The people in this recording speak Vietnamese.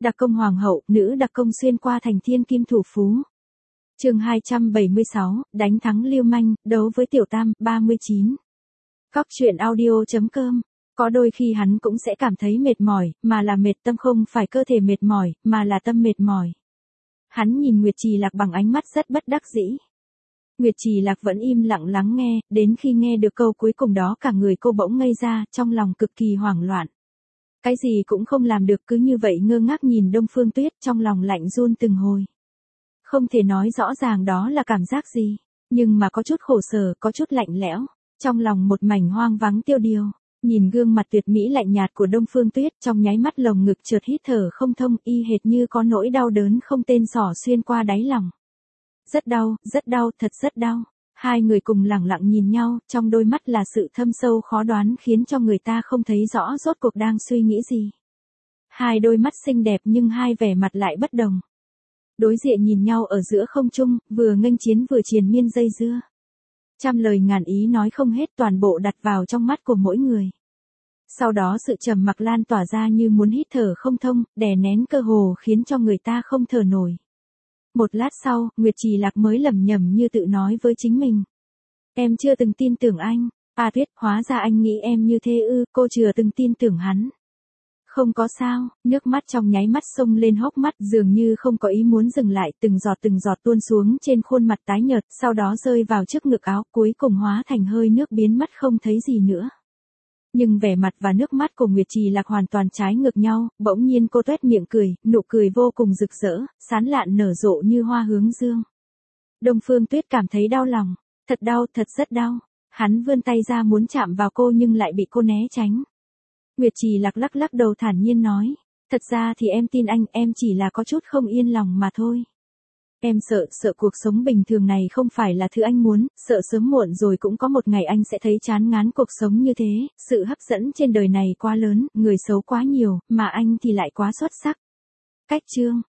Đặc công hoàng hậu, nữ đặc công xuyên qua thành thiên kim thủ phú. Chương 276, đánh thắng lưu manh, đấu với tiểu tam, 39. Cóc truyện audio.com. Có đôi khi hắn cũng sẽ cảm thấy mệt mỏi, mà là mệt tâm, không phải cơ thể mệt mỏi, mà là tâm mệt mỏi. Hắn nhìn Nguyệt Trì Lạc bằng ánh mắt rất bất đắc dĩ. Nguyệt Trì Lạc vẫn im lặng lắng nghe, đến khi nghe được câu cuối cùng đó cả người cô bỗng ngây ra, trong lòng cực kỳ hoảng loạn. Cái gì cũng không làm được, cứ như vậy ngơ ngác nhìn Đông Phương Tuyết, trong lòng lạnh run từng hồi. Không thể nói rõ ràng đó là cảm giác gì, nhưng mà có chút khổ sở, có chút lạnh lẽo, trong lòng một mảnh hoang vắng tiêu điều. Nhìn gương mặt tuyệt mỹ lạnh nhạt của Đông Phương Tuyết, trong nháy mắt lồng ngực chợt hít thở không thông, y hệt như có nỗi đau đớn không tên xỏ xuyên qua đáy lòng. Rất đau, thật rất đau. Hai người cùng lẳng lặng nhìn nhau, trong đôi mắt là sự thâm sâu khó đoán khiến cho người ta không thấy rõ rốt cuộc đang suy nghĩ gì. Hai đôi mắt xinh đẹp nhưng hai vẻ mặt lại bất đồng. Đối diện nhìn nhau ở giữa không trung, vừa nghênh chiến vừa triền miên dây dưa. Trăm lời ngàn ý nói không hết, toàn bộ đặt vào trong mắt của mỗi người. Sau đó sự trầm mặc lan tỏa ra như muốn hít thở không thông, đè nén cơ hồ khiến cho người ta không thở nổi. Một lát sau, Nguyệt Trì Lạc mới lẩm nhẩm như tự nói với chính mình. Em chưa từng tin tưởng anh. Tuyết, hóa ra anh nghĩ em như thế ư, cô chưa từng tin tưởng hắn. Không có sao, nước mắt trong nháy mắt xông lên hốc mắt, dường như không có ý muốn dừng lại, từng giọt tuôn xuống trên khuôn mặt tái nhợt, sau đó rơi vào trước ngực áo, cuối cùng hóa thành hơi nước biến mất không thấy gì nữa. Nhưng vẻ mặt và nước mắt của Nguyệt Trì Lạc hoàn toàn trái ngược nhau, bỗng nhiên cô tuét miệng cười, nụ cười vô cùng rực rỡ, sán lạn nở rộ như hoa hướng dương. Đông Phương Tuyết cảm thấy đau lòng, thật rất đau. Hắn vươn tay ra muốn chạm vào cô nhưng lại bị cô né tránh. Nguyệt Trì Lạc lắc đầu thản nhiên nói, thật ra thì em tin anh, em chỉ là có chút không yên lòng mà thôi. Em sợ cuộc sống bình thường này không phải là thứ anh muốn, sợ sớm muộn rồi cũng có một ngày anh sẽ thấy chán ngán cuộc sống như thế, sự hấp dẫn trên đời này quá lớn, người xấu quá nhiều, mà anh thì lại quá xuất sắc. Cách chương